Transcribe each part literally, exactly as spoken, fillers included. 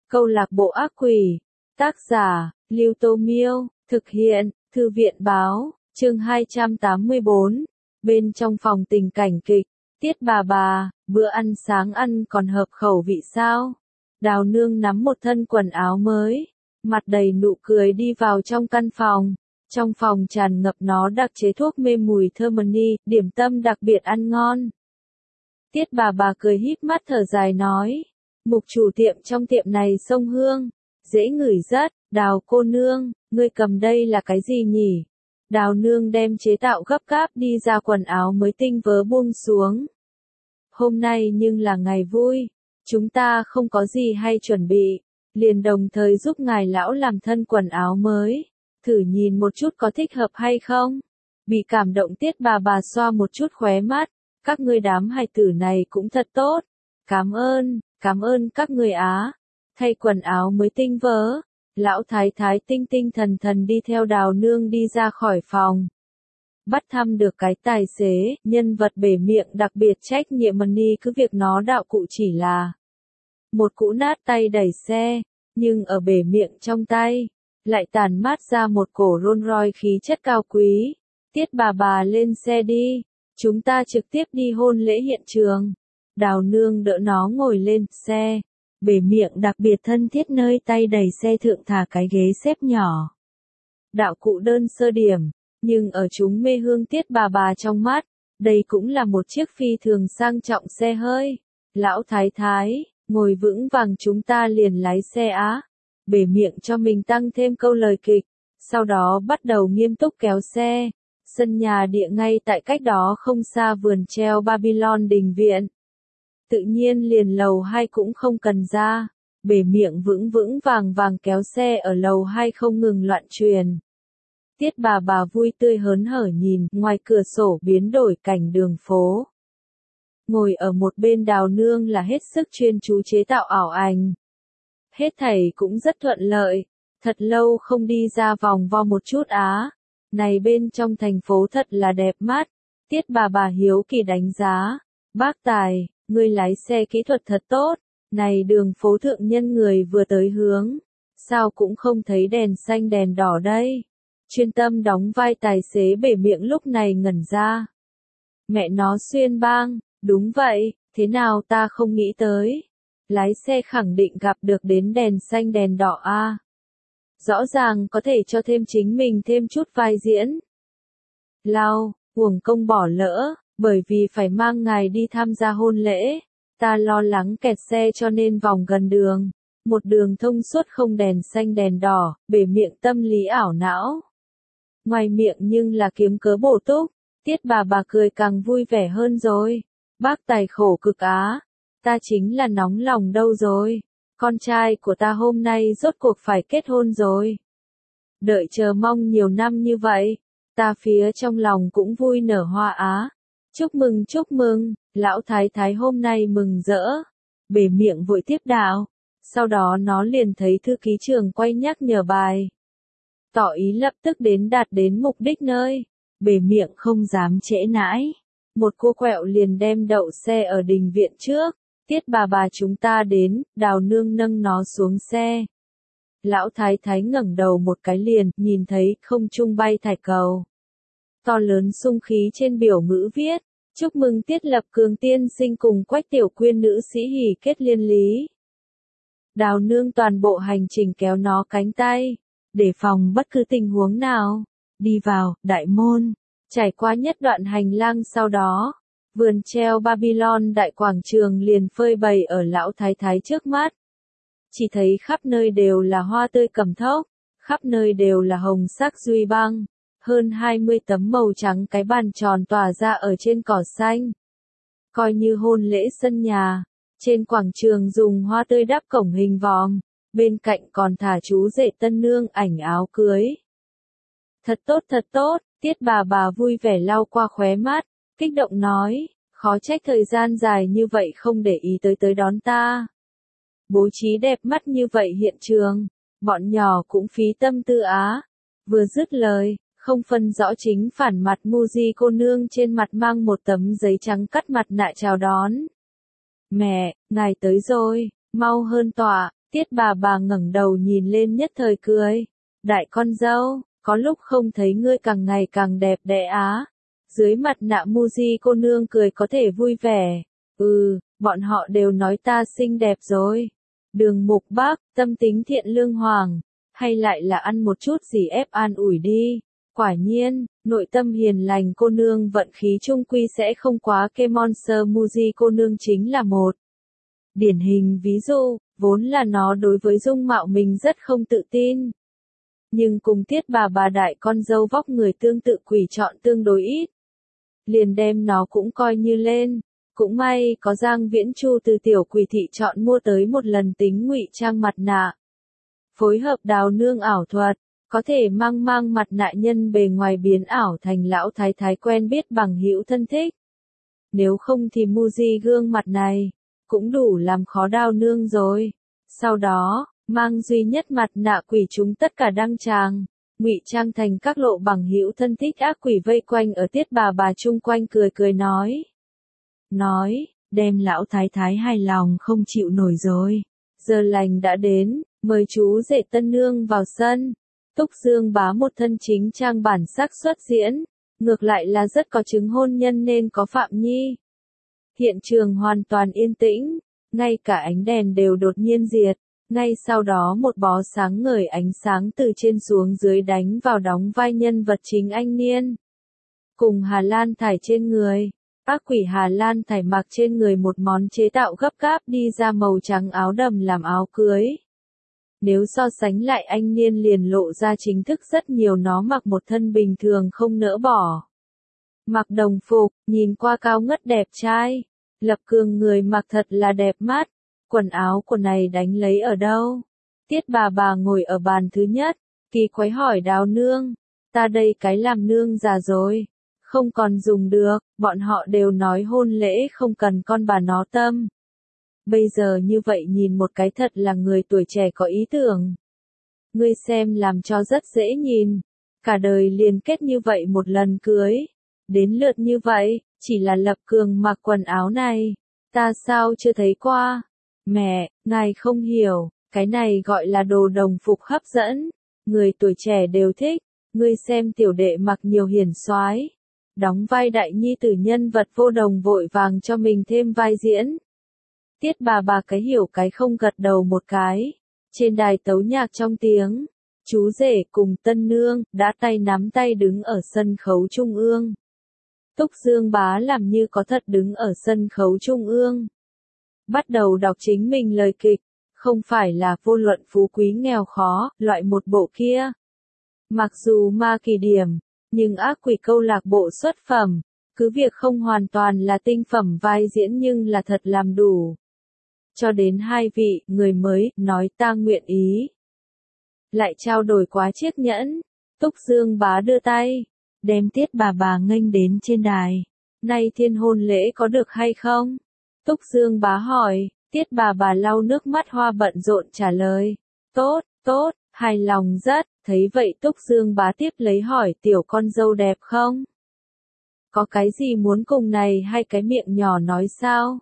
Câu lạc bộ ác quỷ. Tác giả, Lưu Tô Miêu. Thực hiện, Thư viện Báo. Chương hai trăm tám mươi bốn. Bên trong phòng tình cảnh kịch. Tiết bà bà, bữa ăn sáng ăn còn hợp khẩu vị sao? Đào Nương nắm một thân quần áo mới, mặt đầy nụ cười đi vào trong căn phòng. Trong phòng tràn ngập nó đặc chế thuốc mê mùi Thermony, điểm tâm đặc biệt ăn ngon. Tiết bà bà cười híp mắt thở dài nói, mục chủ tiệm trong tiệm này xông hương, dễ ngửi rất. Đào cô nương, ngươi cầm đây là cái gì nhỉ? Đào Nương đem chế tạo gấp gáp đi ra quần áo mới tinh vớ buông xuống. Hôm nay nhưng là ngày vui, chúng ta không có gì hay chuẩn bị, liền đồng thời giúp ngài lão làm thân quần áo mới, thử nhìn một chút có thích hợp hay không. Bị cảm động Tiết bà bà xoa một chút khóe mắt, các ngươi đám hài tử này cũng thật tốt, cảm ơn, cảm ơn các ngươi á. Thay quần áo mới tinh vớ, lão thái thái tinh tinh thần thần đi theo Đào Nương đi ra khỏi phòng. Bắt thăm được cái tài xế, nhân vật bể miệng đặc biệt trách nhiệm Money cứ việc nó đạo cụ chỉ là một cũ nát tay đẩy xe, nhưng ở bể miệng trong tay, lại tản mát ra một cổ Rolls Royce khí chất cao quý. Tiết bà bà lên xe đi, chúng ta trực tiếp đi hôn lễ hiện trường. Đào Nương đỡ nó ngồi lên xe. Bể miệng đặc biệt thân thiết nơi tay đẩy xe thượng thả cái ghế xếp nhỏ. Đạo cụ đơn sơ điểm, nhưng ở chúng mê hương Tiết bà bà trong mắt, đây cũng là một chiếc phi thường sang trọng xe hơi. Lão thái thái, ngồi vững vàng chúng ta liền lái xe á. Bể miệng cho mình tăng thêm câu lời kịch, sau đó bắt đầu nghiêm túc kéo xe. Sân nhà địa ngay tại cách đó không xa vườn treo Babylon đình viện. Tự nhiên liền lầu hai cũng không cần ra, bể miệng vững vững vàng vàng kéo xe ở lầu hai không ngừng loạn truyền. Tiết bà bà vui tươi hớn hở nhìn ngoài cửa sổ biến đổi cảnh đường phố. Ngồi ở một bên Đào Nương là hết sức chuyên chú chế tạo ảo ảnh. Hết thảy cũng rất thuận lợi, thật lâu không đi ra vòng vo một chút á. Này bên trong thành phố thật là đẹp mắt. Tiết bà bà hiếu kỳ đánh giá, bác Tài, ngươi lái xe kỹ thuật thật tốt, này đường phố thượng nhân người vừa tới hướng, sao cũng không thấy đèn xanh đèn đỏ đây. Chuyên tâm đóng vai tài xế bể miệng lúc này ngẩn ra. Mẹ nó xuyên bang, đúng vậy, thế nào ta không nghĩ tới. Lái xe khẳng định gặp được đến đèn xanh đèn đỏ a. À. Rõ ràng có thể cho thêm chính mình thêm chút vai diễn. Lao, uổng công bỏ lỡ. Bởi vì phải mang ngài đi tham gia hôn lễ, ta lo lắng kẹt xe cho nên vòng gần đường. Một đường thông suốt không đèn xanh đèn đỏ, bể miệng tâm lý ảo não. Ngoài miệng nhưng là kiếm cớ bổ túc, Tiết bà bà cười càng vui vẻ hơn rồi. Bác Tài khổ cực á, ta chính là nóng lòng đâu rồi. Con trai của ta hôm nay rốt cuộc phải kết hôn rồi. Đợi chờ mong nhiều năm như vậy, ta phía trong lòng cũng vui nở hoa á. Chúc mừng chúc mừng, lão thái thái hôm nay mừng rỡ. Bể miệng vội tiếp đạo. Sau đó nó liền thấy thư ký trường quay nhắc nhở bài. Tỏ ý lập tức đến đạt đến mục đích nơi. Bể miệng không dám trễ nãi. Một cô quẹo liền đem đậu xe ở đình viện trước. Tiết bà bà chúng ta đến, Đào Nương nâng nó xuống xe. Lão thái thái ngẩng đầu một cái liền, nhìn thấy không trung bay thải cầu. To lớn sung khí trên biểu ngữ viết, chúc mừng Tiết Lập Cường tiên sinh cùng Quách Tiểu Quyên nữ sĩ hỷ kết liên lý. Đào Nương toàn bộ hành trình kéo nó cánh tay, để phòng bất cứ tình huống nào. Đi vào, đại môn, trải qua nhất đoạn hành lang sau đó, vườn treo Babylon đại quảng trường liền phơi bày ở lão thái thái trước mắt. Chỉ thấy khắp nơi đều là hoa tươi cầm thốc, khắp nơi đều là hồng sắc duy băng. Hơn hai mươi tấm màu trắng cái bàn tròn tỏa ra ở trên cỏ xanh. Coi như hôn lễ sân nhà, trên quảng trường dùng hoa tươi đắp cổng hình vòm, bên cạnh còn thả chú rể tân nương ảnh áo cưới. Thật tốt thật tốt, Tiết bà bà vui vẻ lau qua khóe mắt, kích động nói, khó trách thời gian dài như vậy không để ý tới tới đón ta. Bố trí đẹp mắt như vậy hiện trường, bọn nhỏ cũng phí tâm tư á. Vừa dứt lời, không phân rõ chính phản mặt Muji cô nương trên mặt mang một tấm giấy trắng cắt mặt nạ chào đón. Mẹ, ngài tới rồi, mau hơn tọa, Tiết bà bà ngẩng đầu nhìn lên nhất thời cười. Đại con dâu, có lúc không thấy ngươi càng ngày càng đẹp đẽ á. Dưới mặt nạ Muji cô nương cười có thể vui vẻ. Ừ, bọn họ đều nói ta xinh đẹp rồi. Đường Mục Bác, tâm tính thiện lương hoàng. Hay lại là ăn một chút gì ép an ủi đi. Quả nhiên, nội tâm hiền lành cô nương vận khí trung quy sẽ không quá kê Monster Muji cô nương chính là một. Điển hình ví dụ, vốn là nó đối với dung mạo mình rất không tự tin. Nhưng cùng Tiết bà bà đại con dâu vóc người tương tự quỷ chọn tương đối ít. Liền đem nó cũng coi như lên. Cũng may có Giang Viễn Chu từ tiểu quỷ thị chọn mua tới một lần tính ngụy trang mặt nạ. Phối hợp đào nương ảo thuật, có thể mang mang mặt nạ nhân bề ngoài biến ảo thành lão thái thái quen biết bằng hữu thân thích. Nếu không thì Muji gương mặt này, cũng đủ làm khó đào nương rồi. Sau đó, mang duy nhất mặt nạ quỷ chúng tất cả đăng tràng, ngụy trang thành các lộ bằng hữu thân thích ác quỷ vây quanh ở Tiết bà bà chung quanh cười cười nói. Nói, đem lão thái thái hài lòng không chịu nổi rồi. Giờ lành đã đến, mời chú rể tân nương vào sân. Túc Dương Bá một thân chính trang bản sắc xuất diễn, ngược lại là rất có chứng hôn nhân nên có Phạm Nhi. Hiện trường hoàn toàn yên tĩnh, ngay cả ánh đèn đều đột nhiên diệt, ngay sau đó một bó sáng ngời ánh sáng từ trên xuống dưới đánh vào đóng vai nhân vật chính anh Niên. Cùng Hà Lan thải trên người, ác quỷ Hà Lan thải mặc trên người một món chế tạo gấp gáp đi ra màu trắng áo đầm làm áo cưới. Nếu so sánh lại anh Niên liền lộ ra chính thức rất nhiều, nó mặc một thân bình thường không nỡ bỏ. Mặc đồng phục, nhìn qua cao ngất đẹp trai. Lập Cường người mặc thật là đẹp mắt. Quần áo của này đánh lấy ở đâu? Tiết bà bà ngồi ở bàn thứ nhất, kỳ quái hỏi Đào nương. Ta đây cái làm nương già rồi. Không còn dùng được, bọn họ đều nói hôn lễ không cần con bà nó tâm. Bây giờ như vậy nhìn một cái thật là người tuổi trẻ có ý tưởng. Ngươi xem làm cho rất dễ nhìn. Cả đời liền kết như vậy một lần cưới. Đến lượt như vậy, chỉ là Lập Cường mặc quần áo này. Ta sao chưa thấy qua? Mẹ, ngài không hiểu, cái này gọi là đồ đồng phục hấp dẫn. Người tuổi trẻ đều thích. Ngươi xem tiểu đệ mặc nhiều hiển soái, đóng vai đại nhi tử nhân vật vô đồng vội vàng cho mình thêm vai diễn. Tiết bà bà cái hiểu cái không gật đầu một cái. Trên đài tấu nhạc trong tiếng, chú rể cùng tân nương đã tay nắm tay đứng ở sân khấu trung ương. Túc Dương Bá làm như có thật đứng ở sân khấu trung ương. Bắt đầu đọc chính mình lời kịch, không phải là vô luận phú quý nghèo khó, loại một bộ kia. Mặc dù ma kỳ điểm, nhưng ác quỷ câu lạc bộ xuất phẩm, cứ việc không hoàn toàn là tinh phẩm vai diễn nhưng là thật làm đủ. Cho đến hai vị, người mới, nói ta nguyện ý. Lại trao đổi quá chiếc nhẫn, Túc Dương Bá đưa tay, đem Tiết bà bà nghênh đến trên đài. Nay thiên hôn lễ có được hay không? Túc Dương Bá hỏi, Tiết bà bà lau nước mắt hoa bận rộn trả lời. Tốt, tốt, hài lòng rất, thấy vậy Túc Dương Bá tiếp lấy hỏi tiểu con dâu đẹp không? Có cái gì muốn cùng này hay cái miệng nhỏ nói sao?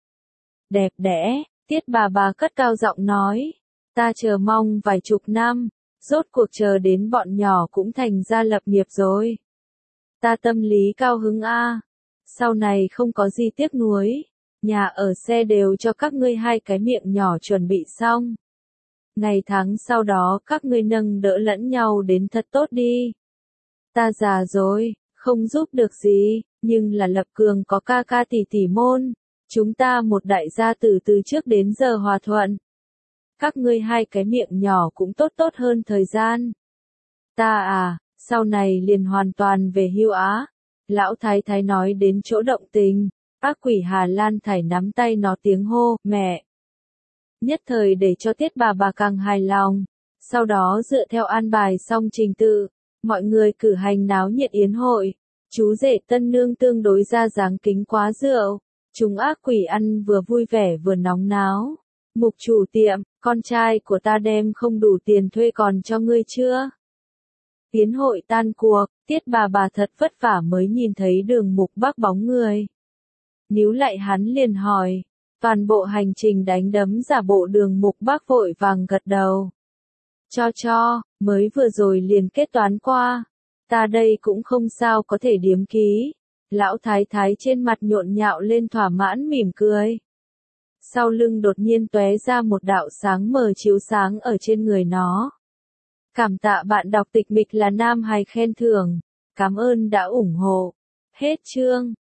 Đẹp đẽ, Tiết bà bà cất cao giọng nói. Ta chờ mong vài chục năm, rốt cuộc chờ đến bọn nhỏ cũng thành ra lập nghiệp rồi. Ta tâm lý cao hứng a. Sau này không có gì tiếc nuối, nhà ở xe đều cho các ngươi hai cái miệng nhỏ chuẩn bị xong. Ngày tháng sau đó các ngươi nâng đỡ lẫn nhau đến thật tốt đi. Ta già rồi, không giúp được gì, nhưng là Lập Cường có ca ca tỷ tỷ môn. Chúng ta một đại gia tử từ trước đến giờ hòa thuận. Các ngươi hai cái miệng nhỏ cũng tốt tốt hơn thời gian. Ta à, sau này liền hoàn toàn về hưu á. Lão thái thái nói đến chỗ động tình, ác quỷ Hà Lan thải nắm tay nó tiếng hô, mẹ. Nhất thời để cho Tiết bà bà càng hài lòng. Sau đó dựa theo an bài xong trình tự, mọi người cử hành náo nhiệt yến hội. Chú rể tân nương tương đối ra dáng kính quá rượu. Chúng ác quỷ ăn vừa vui vẻ vừa nóng náo. Mục chủ tiệm, con trai của ta đem không đủ tiền thuê còn cho ngươi chưa? Yến hội tan cuộc, Tiết bà bà thật vất vả mới nhìn thấy Đường Mục Bác bóng người. Níu lại hắn liền hỏi, Toàn bộ hành trình đánh đấm giả bộ Đường Mục Bác vội vàng gật đầu. Cho cho, mới vừa rồi liền kết toán qua. Ta đây cũng không sao có thể điếm ký. Lão thái thái trên mặt nhộn nhạo lên thỏa mãn mỉm cười. Sau lưng đột nhiên tóe ra một đạo sáng mờ chiếu sáng ở trên người nó. Cảm tạ bạn đọc tịch mịch là Nam Hài khen thưởng. Cảm ơn đã ủng hộ. Hết chương.